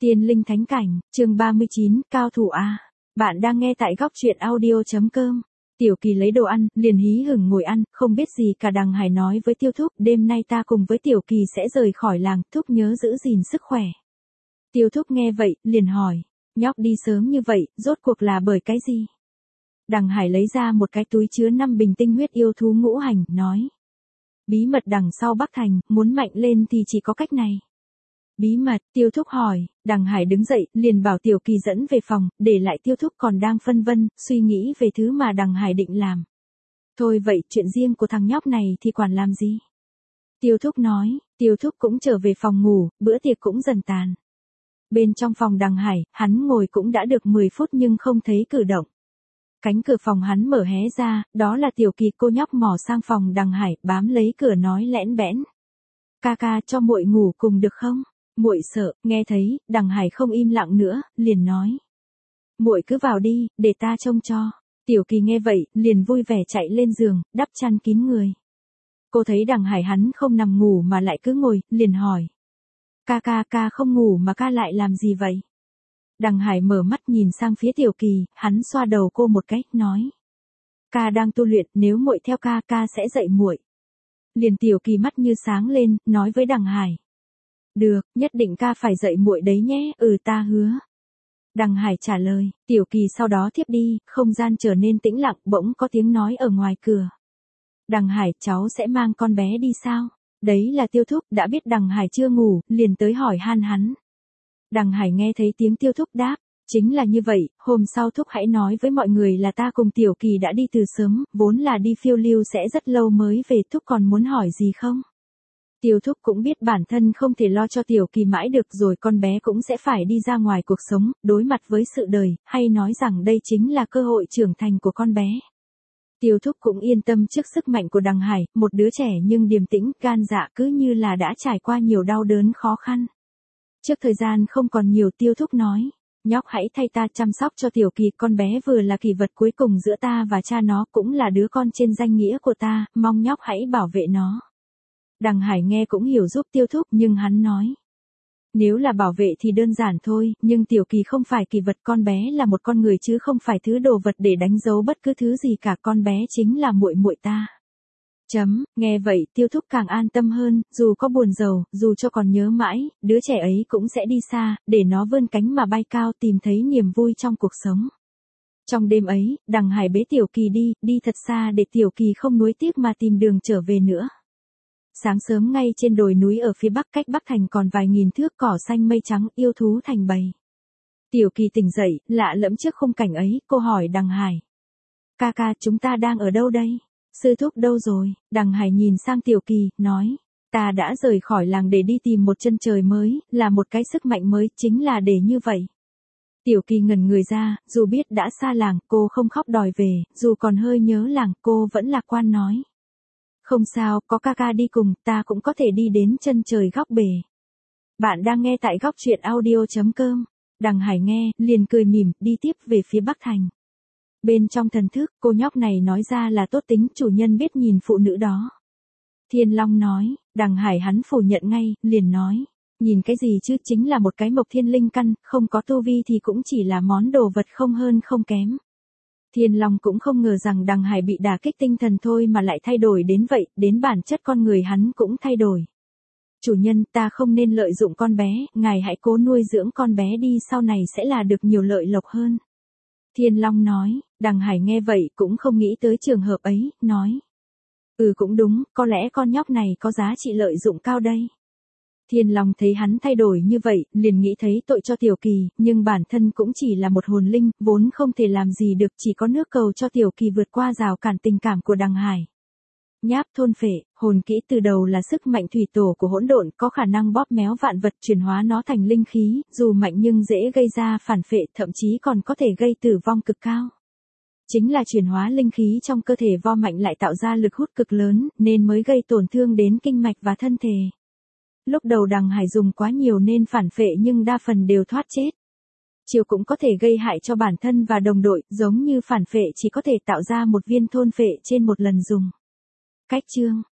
Tiên linh thánh cảnh, chương 39, cao thủ A. Bạn đang nghe tại góc truyện audio.com. Tiểu Kỳ lấy đồ ăn, liền hí hửng ngồi ăn, không biết gì cả. Đằng Hải nói với Tiêu Thúc, đêm nay ta cùng với Tiểu Kỳ sẽ rời khỏi làng, Thúc nhớ giữ gìn sức khỏe. Tiêu Thúc nghe vậy, liền hỏi, nhóc đi sớm như vậy, rốt cuộc là bởi cái gì? Đằng Hải lấy ra một cái túi chứa 5 bình tinh huyết yêu thú ngũ hành, nói. Bí mật đằng sau Bắc Thành, muốn mạnh lên thì chỉ có cách này. Bí mật, Tiêu Thúc hỏi. Đằng Hải đứng dậy, liền bảo Tiểu Kỳ dẫn về phòng, để lại Tiêu Thúc còn đang phân vân, suy nghĩ về thứ mà Đằng Hải định làm. Thôi vậy, chuyện riêng của thằng nhóc này thì quản làm gì? Tiêu Thúc nói. Tiêu Thúc cũng trở về phòng ngủ, bữa tiệc cũng dần tàn. Bên trong phòng Đằng Hải, hắn ngồi cũng đã được 10 phút nhưng không thấy cử động. Cánh cửa phòng hắn mở hé ra, đó là Tiểu Kỳ. Cô nhóc mò sang phòng Đằng Hải, bám lấy cửa nói lẽn bẽn. Ca ca cho muội ngủ cùng được không? Muội sợ. Nghe thấy, Đằng Hải không im lặng nữa, liền nói. Muội cứ vào đi, để ta trông cho. Tiểu Kỳ nghe vậy, liền vui vẻ chạy lên giường, đắp chăn kín người. Cô thấy Đằng Hải hắn không nằm ngủ mà lại cứ ngồi, liền hỏi. Ca không ngủ mà ca lại làm gì vậy? Đằng Hải mở mắt nhìn sang phía Tiểu Kỳ, hắn xoa đầu cô một cái, nói. Ca đang tu luyện, nếu muội theo ca sẽ dạy muội. Liền Tiểu Kỳ mắt như sáng lên, nói với Đằng Hải. Được, nhất định ca phải dạy muội đấy nhé, ta hứa. Đằng Hải trả lời. Tiểu Kỳ sau đó thiếp đi, không gian trở nên tĩnh lặng, bỗng có tiếng nói ở ngoài cửa. Đằng Hải, cháu sẽ mang con bé đi sao? Đấy là Tiêu Thúc, đã biết Đằng Hải chưa ngủ, liền tới hỏi han hắn. Đằng Hải nghe thấy tiếng Tiêu Thúc đáp. Chính là như vậy, hôm sau Thúc hãy nói với mọi người là ta cùng Tiểu Kỳ đã đi từ sớm, vốn là đi phiêu lưu sẽ rất lâu mới về. Thúc còn muốn hỏi gì không? Tiêu Thúc cũng biết bản thân không thể lo cho Tiểu Kỳ mãi được rồi, con bé cũng sẽ phải đi ra ngoài cuộc sống, đối mặt với sự đời, hay nói rằng đây chính là cơ hội trưởng thành của con bé. Tiêu Thúc cũng yên tâm trước sức mạnh của Đằng Hải, một đứa trẻ nhưng điềm tĩnh, gan dạ, cứ như là đã trải qua nhiều đau đớn khó khăn. Trước thời gian không còn nhiều, Tiêu Thúc nói, nhóc hãy thay ta chăm sóc cho Tiểu Kỳ, con bé vừa là kỷ vật cuối cùng giữa ta và cha nó, cũng là đứa con trên danh nghĩa của ta, mong nhóc hãy bảo vệ nó. Đằng Hải nghe cũng hiểu giúp Tiêu Thúc, nhưng hắn nói. Nếu là bảo vệ thì đơn giản thôi, nhưng Tiểu Kỳ không phải kỷ vật, con bé là một con người chứ không phải thứ đồ vật để đánh dấu bất cứ thứ gì cả, con bé chính là muội muội ta. Nghe vậy, Tiêu Thúc càng an tâm hơn, dù có buồn rầu, dù cho còn nhớ mãi, đứa trẻ ấy cũng sẽ đi xa, để nó vươn cánh mà bay cao, tìm thấy niềm vui trong cuộc sống. Trong đêm ấy, Đằng Hải bế Tiểu Kỳ đi thật xa để Tiểu Kỳ không nuối tiếc mà tìm đường trở về nữa. Sáng sớm ngay trên đồi núi ở phía bắc cách Bắc Thành còn vài nghìn thước cỏ xanh mây trắng, yêu thú thành bầy. Tiểu Kỳ tỉnh dậy, lạ lẫm trước khung cảnh ấy, cô hỏi Đằng Hải. Ca, chúng ta đang ở đâu đây? Sư Thúc đâu rồi? Đằng Hải nhìn sang Tiểu Kỳ, nói. Ta đã rời khỏi làng để đi tìm một chân trời mới, là một cái sức mạnh mới, chính là để như vậy. Tiểu Kỳ ngẩn người ra, dù biết đã xa làng, cô không khóc đòi về, dù còn hơi nhớ làng, cô vẫn lạc quan nói. Không sao, có ca đi cùng, ta cũng có thể đi đến chân trời góc bể. Bạn đang nghe tại góc truyện audio.com. Đằng Hải nghe, liền cười mỉm, đi tiếp về phía Bắc Thành. Bên trong thần thức, cô nhóc này nói ra là tốt tính, chủ nhân biết nhìn phụ nữ đó. Thiên Long nói. Đằng Hải hắn phủ nhận ngay, liền nói. Nhìn cái gì chứ, chính là một cái mộc thiên linh căn, không có tu vi thì cũng chỉ là món đồ vật không hơn không kém. Thiên Long cũng không ngờ rằng Đằng Hải bị đả kích tinh thần thôi mà lại thay đổi đến vậy, đến bản chất con người hắn cũng thay đổi. Chủ nhân, ta không nên lợi dụng con bé, ngài hãy cố nuôi dưỡng con bé đi, sau này sẽ là được nhiều lợi lộc hơn. Thiên Long nói. Đằng Hải nghe vậy cũng không nghĩ tới trường hợp ấy, nói. Cũng đúng, có lẽ con nhóc này có giá trị lợi dụng cao đây. Thiên Long thấy hắn thay đổi như vậy, liền nghĩ thấy tội cho Tiểu Kỳ, nhưng bản thân cũng chỉ là một hồn linh, vốn không thể làm gì được, chỉ có nước cầu cho Tiểu Kỳ vượt qua rào cản tình cảm của Đằng Hải. Nháp thôn phệ, hồn kỹ từ đầu là sức mạnh thủy tổ của hỗn độn, có khả năng bóp méo vạn vật, chuyển hóa nó thành linh khí, dù mạnh nhưng dễ gây ra phản phệ, thậm chí còn có thể gây tử vong cực cao. Chính là chuyển hóa linh khí trong cơ thể vo mạnh lại tạo ra lực hút cực lớn, nên mới gây tổn thương đến kinh mạch và thân thể. Lúc đầu Đằng Hải dùng quá nhiều nên phản phệ nhưng đa phần đều thoát chết. Chiều cũng có thể gây hại cho bản thân và đồng đội, giống như phản phệ chỉ có thể tạo ra một viên thôn phệ trên một lần dùng. Cách chương